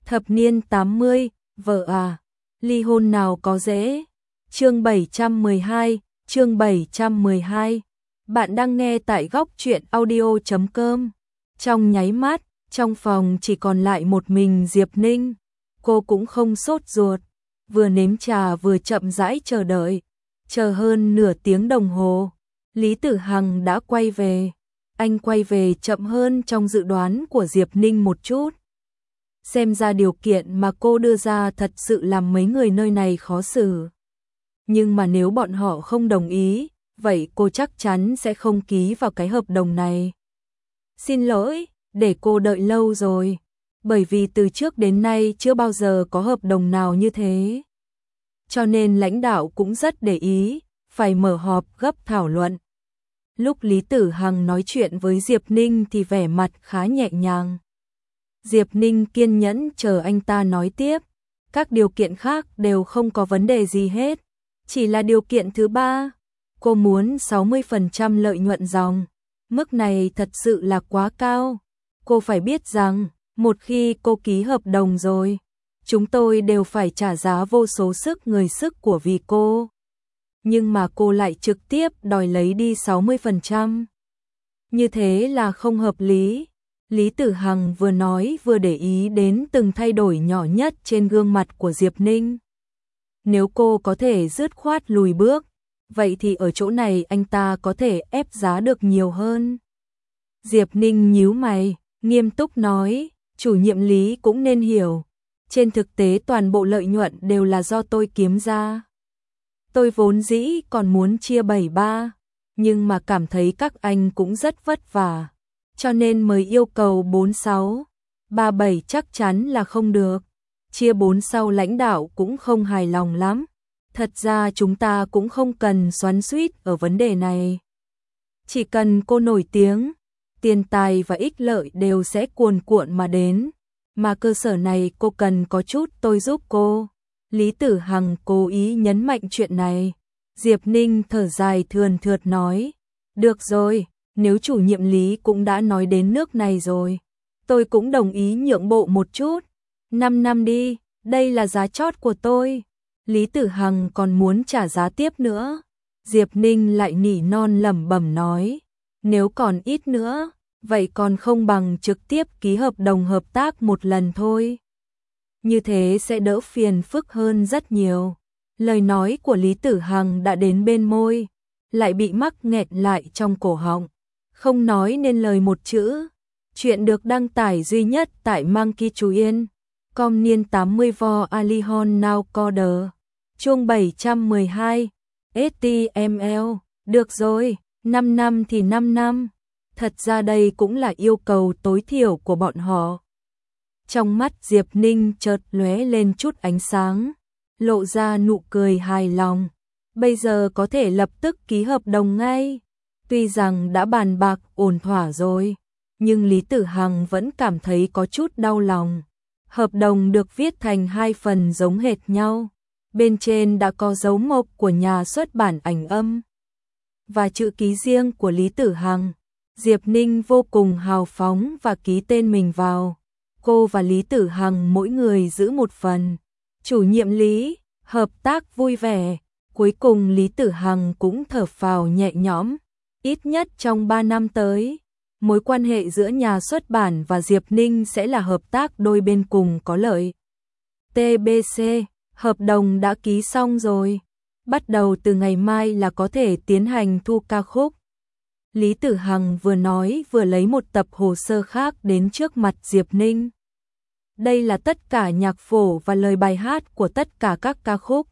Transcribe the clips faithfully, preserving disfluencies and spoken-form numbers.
Thập niên tám mươi, vợ à, ly hôn nào có dễ. Chương bảy trăm mười hai, chương bảy trăm mười hai. Bạn đang nghe tại góc truyện audio chấm com. Trong nháy mắt, trong phòng chỉ còn lại một mình Diệp Ninh. Cô cũng không sốt ruột, vừa nếm trà vừa chậm rãi chờ đợi. Chờ hơn nửa tiếng đồng hồ, Lý Tử Hằng đã quay về. Anh quay về chậm hơn trong dự đoán của Diệp Ninh một chút. Xem ra điều kiện mà cô đưa ra thật sự làm mấy người nơi này khó xử. Nhưng mà nếu bọn họ không đồng ý, vậy cô chắc chắn sẽ không ký vào cái hợp đồng này. Xin lỗi, để cô đợi lâu rồi, bởi vì từ trước đến nay chưa bao giờ có hợp đồng nào như thế. Cho nên lãnh đạo cũng rất để ý, phải mở họp gấp thảo luận. Lúc Lý Tử Hằng nói chuyện với Diệp Ninh thì vẻ mặt khá nhẹ nhàng. Diệp Ninh kiên nhẫn chờ anh ta nói tiếp. Các điều kiện khác đều không có vấn đề gì hết. Chỉ là điều kiện thứ ba, cô muốn sáu mươi phần trăm lợi nhuận dòng. Mức này thật sự là quá cao. Cô phải biết rằng, một khi cô ký hợp đồng rồi, chúng tôi đều phải trả giá vô số sức người sức của vì cô. Nhưng mà cô lại trực tiếp đòi lấy đi sáu mươi phần trăm. Như thế là không hợp lý. Lý Tử Hằng vừa nói vừa để ý đến từng thay đổi nhỏ nhất trên gương mặt của Diệp Ninh. Nếu cô có thể dứt khoát lùi bước, vậy thì ở chỗ này anh ta có thể ép giá được nhiều hơn. Diệp Ninh nhíu mày, nghiêm túc nói, chủ nhiệm Lý cũng nên hiểu. Trên thực tế toàn bộ lợi nhuận đều là do tôi kiếm ra. Tôi vốn dĩ còn muốn chia bảy ba, nhưng mà cảm thấy các anh cũng rất vất vả, cho nên mới yêu cầu bốn sáu, ba bảy chắc chắn là không được. Chia bốn sau lãnh đạo cũng không hài lòng lắm. Thật ra chúng ta cũng không cần xoắn xuýt ở vấn đề này. Chỉ cần cô nổi tiếng, tiền tài và ích lợi đều sẽ cuồn cuộn mà đến. Mà cơ sở này cô cần có chút tôi giúp cô. Lý Tử Hằng cố ý nhấn mạnh chuyện này. Diệp Ninh thở dài thườn thượt nói. Được rồi, nếu chủ nhiệm Lý cũng đã nói đến nước này rồi, tôi cũng đồng ý nhượng bộ một chút. Năm năm đi, đây là giá chót của tôi. Lý Tử Hằng còn muốn trả giá tiếp nữa. Diệp Ninh lại nỉ non lẩm bẩm nói. Nếu còn ít nữa, vậy còn không bằng trực tiếp ký hợp đồng hợp tác một lần thôi. Như thế sẽ đỡ phiền phức hơn rất nhiều. Lời nói của Lý Tử Hằng đã đến bên môi, lại bị mắc nghẹn lại trong cổ họng, không nói nên lời một chữ. Chuyện được đăng tải duy nhất tại Monkey Chú Yên. Com niên tám mươi vo Alihon Now Coder. Chương bảy trăm mười hai. ét tê em lờ. Được rồi, năm năm thì năm năm. Thật ra đây cũng là yêu cầu tối thiểu của bọn họ. Trong mắt Diệp Ninh chợt lóe lên chút ánh sáng, lộ ra nụ cười hài lòng. Bây giờ có thể lập tức ký hợp đồng ngay. Tuy rằng đã bàn bạc ổn thỏa rồi, nhưng Lý Tử Hằng vẫn cảm thấy có chút đau lòng. Hợp đồng được viết thành hai phần giống hệt nhau. Bên trên đã có dấu mộc của nhà xuất bản Ảnh Âm và chữ ký riêng của Lý Tử Hằng. Diệp Ninh vô cùng hào phóng và ký tên mình vào. Cô và Lý Tử Hằng mỗi người giữ một phần. Chủ nhiệm Lý, hợp tác vui vẻ. Cuối cùng Lý Tử Hằng cũng thở phào nhẹ nhõm. Ít nhất trong ba năm tới, mối quan hệ giữa nhà xuất bản và Diệp Ninh sẽ là hợp tác đôi bên cùng có lợi. tê bê xê, hợp đồng đã ký xong rồi. Bắt đầu từ ngày mai là có thể tiến hành thu ca khúc. Lý Tử Hằng vừa nói vừa lấy một tập hồ sơ khác đến trước mặt Diệp Ninh. Đây là tất cả nhạc phổ và lời bài hát của tất cả các ca khúc.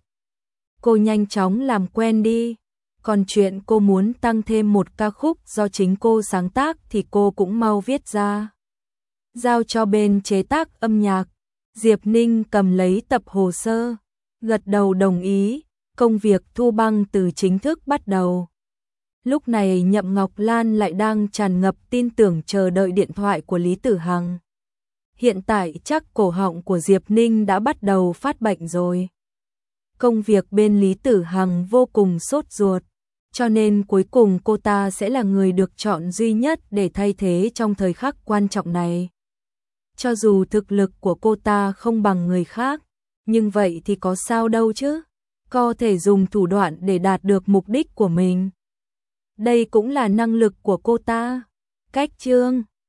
Cô nhanh chóng làm quen đi. Còn chuyện cô muốn tăng thêm một ca khúc do chính cô sáng tác thì cô cũng mau viết ra. Giao cho bên chế tác âm nhạc. Diệp Ninh cầm lấy tập hồ sơ, gật đầu đồng ý. Công việc thu băng từ chính thức bắt đầu. Lúc này Nhậm Ngọc Lan lại đang tràn ngập tin tưởng chờ đợi điện thoại của Lý Tử Hằng. Hiện tại chắc cổ họng của Diệp Ninh đã bắt đầu phát bệnh rồi. Công việc bên Lý Tử Hằng vô cùng sốt ruột, cho nên cuối cùng cô ta sẽ là người được chọn duy nhất để thay thế trong thời khắc quan trọng này. cho dù thực lực của cô ta không bằng người khác, nhưng vậy thì có sao đâu chứ, có thể dùng thủ đoạn để đạt được mục đích của mình. Đây cũng là năng lực của cô ta. Cách chương